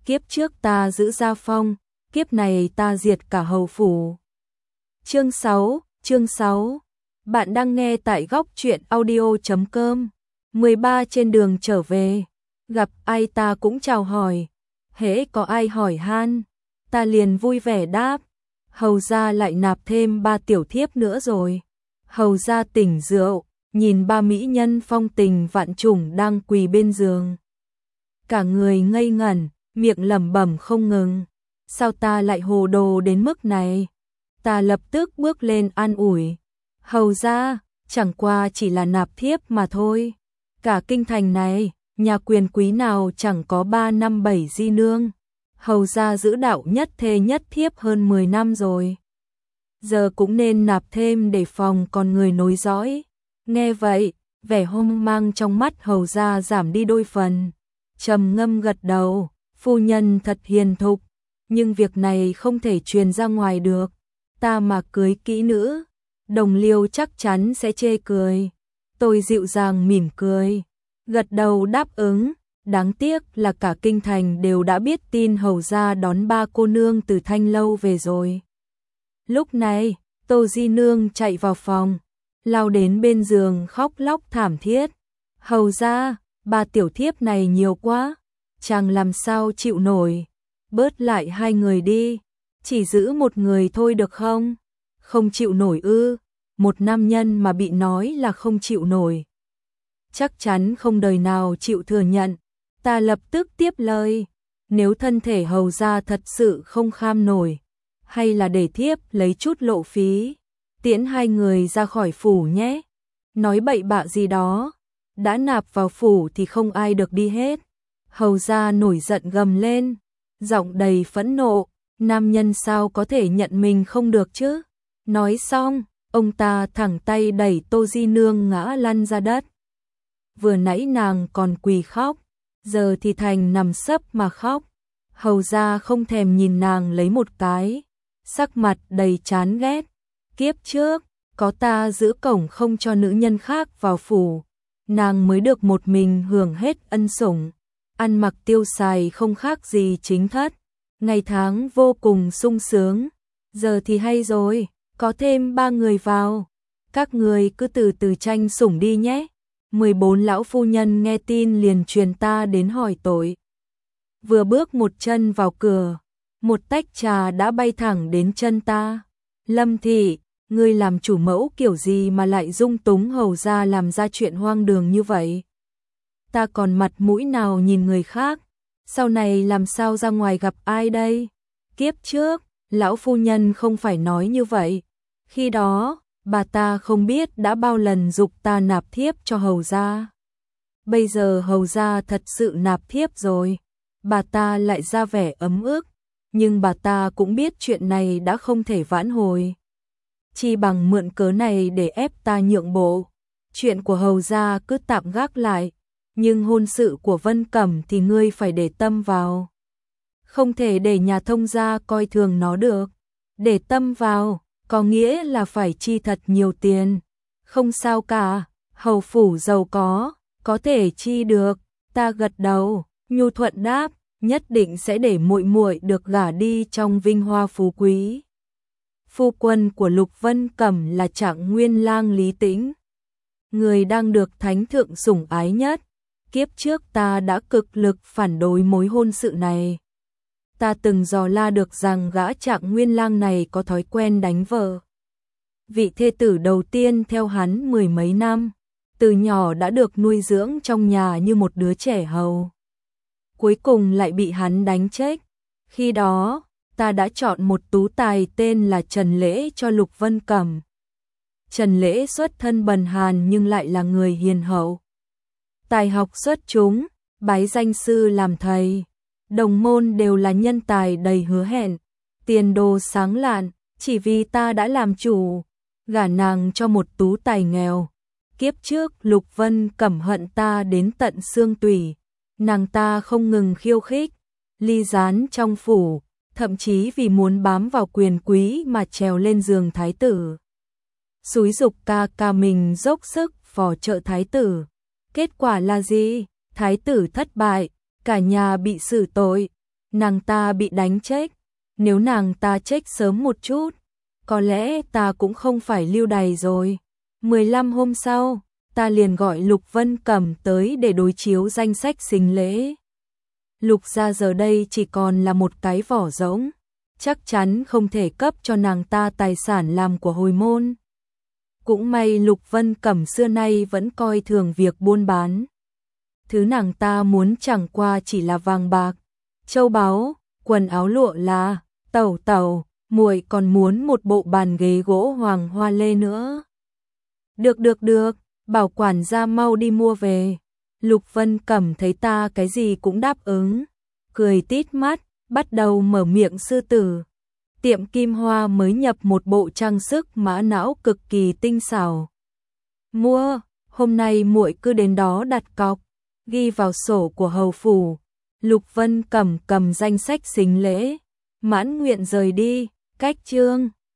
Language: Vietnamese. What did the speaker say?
kiếp trước ta giữ gia phong, kiếp này ta diệt cả hầu phủ. Chương 6. Bạn đang nghe tại góc truyện audio.com. 13 trên đường trở về, gặp ai ta cũng chào hỏi, hễ có ai hỏi han, ta liền vui vẻ đáp, hầu gia lại nạp thêm 3 tiểu thiếp nữa rồi. Hầu gia tỉnh rượu, nhìn 3 mỹ nhân phong tình vạn trùng đang quỳ bên giường. Cả người ngây ngẩn, miệng lẩm bẩm không ngừng, sao ta lại hồ đồ đến mức này? Ta lập tức bước lên an ủi, hầu gia, chẳng qua chỉ là nạp thiếp mà thôi. Cả kinh thành này, nhà quyền quý nào chẳng có 3 năm 7 di nương. Hầu gia giữ đạo nhất thê nhất thiếp hơn 10 năm rồi. Giờ cũng nên nạp thêm để phòng còn người nối dõi. Nghe vậy, vẻ hoang mang trong mắt hầu gia giảm đi đôi phần. Trầm ngâm gật đầu, phu nhân thật hiền thục, nhưng việc này không thể truyền ra ngoài được. Ta mà cưới kỹ nữ, đồng liêu chắc chắn sẽ chê cười. Tôi dịu dàng mỉm cười, gật đầu đáp ứng. Đáng tiếc là cả kinh thành đều đã biết tin hầu gia đón 3 cô nương từ Thanh Lâu về rồi. Lúc này, Tô Di Nương chạy vào phòng, lao đến bên giường khóc lóc thảm thiết. Hầu gia, 3 tiểu thiếp này nhiều quá, chàng làm sao chịu nổi, bớt lại 2 người đi, chỉ giữ 1 người thôi được không? Không chịu nổi ư? Một nam nhân mà bị nói là không chịu nổi, chắc chắn không đời nào chịu thừa nhận. Ta lập tức tiếp lời, nếu thân thể hầu gia thật sự không kham nổi, hay là để thiếp lấy chút lộ phí, tiễn 2 người ra khỏi phủ nhé. Nói bậy bạ gì đó, đã nạp vào phủ thì không ai được đi hết. Hầu gia nổi giận gầm lên, giọng đầy phẫn nộ, nam nhân sao có thể nhận mình không được chứ? Nói xong, ông ta thẳng tay đẩy Tô Di Nương ngã lăn ra đất. Vừa nãy nàng còn quỳ khóc, giờ thì thành nằm sấp mà khóc. Hầu gia không thèm nhìn nàng lấy một cái, sắc mặt đầy chán ghét. Kiếp trước, có ta giữ cổng không cho nữ nhân khác vào phủ, nàng mới được một mình hưởng hết ân sủng, ăn mặc tiêu xài không khác gì chính thất, ngày tháng vô cùng sung sướng. Giờ thì hay rồi, có thêm 3 người vào, các người cứ từ từ tranh sủng đi nhé. 14 lão phu nhân nghe tin liền truyền ta đến hỏi tội. Vừa bước một chân vào cửa, một tách trà đã bay thẳng đến chân ta. Lâm thị, ngươi làm chủ mẫu kiểu gì mà lại dung túng hầu gia làm ra chuyện hoang đường như vậy? Ta còn mặt mũi nào nhìn người khác, sau này làm sao ra ngoài gặp ai đây? Kiếp trước, lão phu nhân không phải nói như vậy. Khi đó, bà ta không biết đã bao lần giục ta nạp thiếp cho hầu gia. Bây giờ hầu gia thật sự nạp thiếp rồi, bà ta lại ra vẻ ấm ức, nhưng bà ta cũng biết chuyện này đã không thể vãn hồi. Chi bằng mượn cớ này để ép ta nhượng bộ. Chuyện của hầu gia cứ tạm gác lại, nhưng hôn sự của Vân Cẩm thì ngươi phải để tâm vào. Không thể để nhà thông gia coi thường nó được. Để tâm vào có nghĩa là phải chi thật nhiều tiền. Không sao cả, hầu phủ giàu có thể chi được. Ta gật đầu, nhu thuận đáp, nhất định sẽ để muội muội được gả đi trong vinh hoa phú quý. Phu quân của Lục Vân Cẩm là Trạng Nguyên lang Lý Tĩnh, người đang được thánh thượng sủng ái nhất. Kiếp trước ta đã cực lực phản đối mối hôn sự này. Ta từng dò la được rằng gã Trạng Nguyên lang này có thói quen đánh vợ. Vị thê tử đầu tiên theo hắn 10 mấy năm, từ nhỏ đã được nuôi dưỡng trong nhà như một đứa trẻ hầu. Cuối cùng lại bị hắn đánh chết. Khi đó, ta đã chọn một tú tài tên là Trần Lễ cho Lục Vân Cẩm. Trần Lễ xuất thân bần hàn nhưng lại là người hiền hậu. Tài học xuất chúng, bái danh sư làm thầy. Đồng môn đều là nhân tài đầy hứa hẹn, tiền đồ sáng lạn, chỉ vì ta đã làm chủ, gả nàng cho một tú tài nghèo. Kiếp trước Lục Vân Cẩm hận ta đến tận xương tủy, nàng ta không ngừng khiêu khích, ly gián trong phủ, thậm chí vì muốn bám vào quyền quý mà trèo lên giường thái tử. Xúi giục ca ca mình dốc sức phò trợ thái tử. Kết quả là gì? Thái tử thất bại, cả nhà bị xử tội. nàng ta bị đánh chết, nếu nàng ta chết sớm một chút, có lẽ ta cũng không phải lưu đày rồi. 15 hôm sau, ta liền gọi Lục Vân Cẩm tới để đối chiếu danh sách sính lễ. Lục gia giờ đây chỉ còn là một cái vỏ rỗng, chắc chắn không thể cấp cho nàng ta tài sản làm của hồi môn. Cũng may Lục Vân Cẩm xưa nay vẫn coi thường việc buôn bán. Thứ nàng ta muốn chẳng qua chỉ là vàng bạc, châu báu, quần áo lụa là, tẩu tẩu, muội còn muốn một bộ bàn ghế gỗ hoàng hoa lê nữa. Được, bảo quản gia mau đi mua về. Lục Vân Cẩm thấy ta cái gì cũng đáp ứng, cười tít mắt, bắt đầu mở miệng sư tử. Tiệm Kim Hoa mới nhập một bộ trang sức mã não cực kỳ tinh xảo. Mua, hôm nay muội cứ đến đó đặt cọc, ghi vào sổ của hầu phủ. Lục Vân Cẩm cầm danh sách sính lễ, mãn nguyện rời đi, cách chương.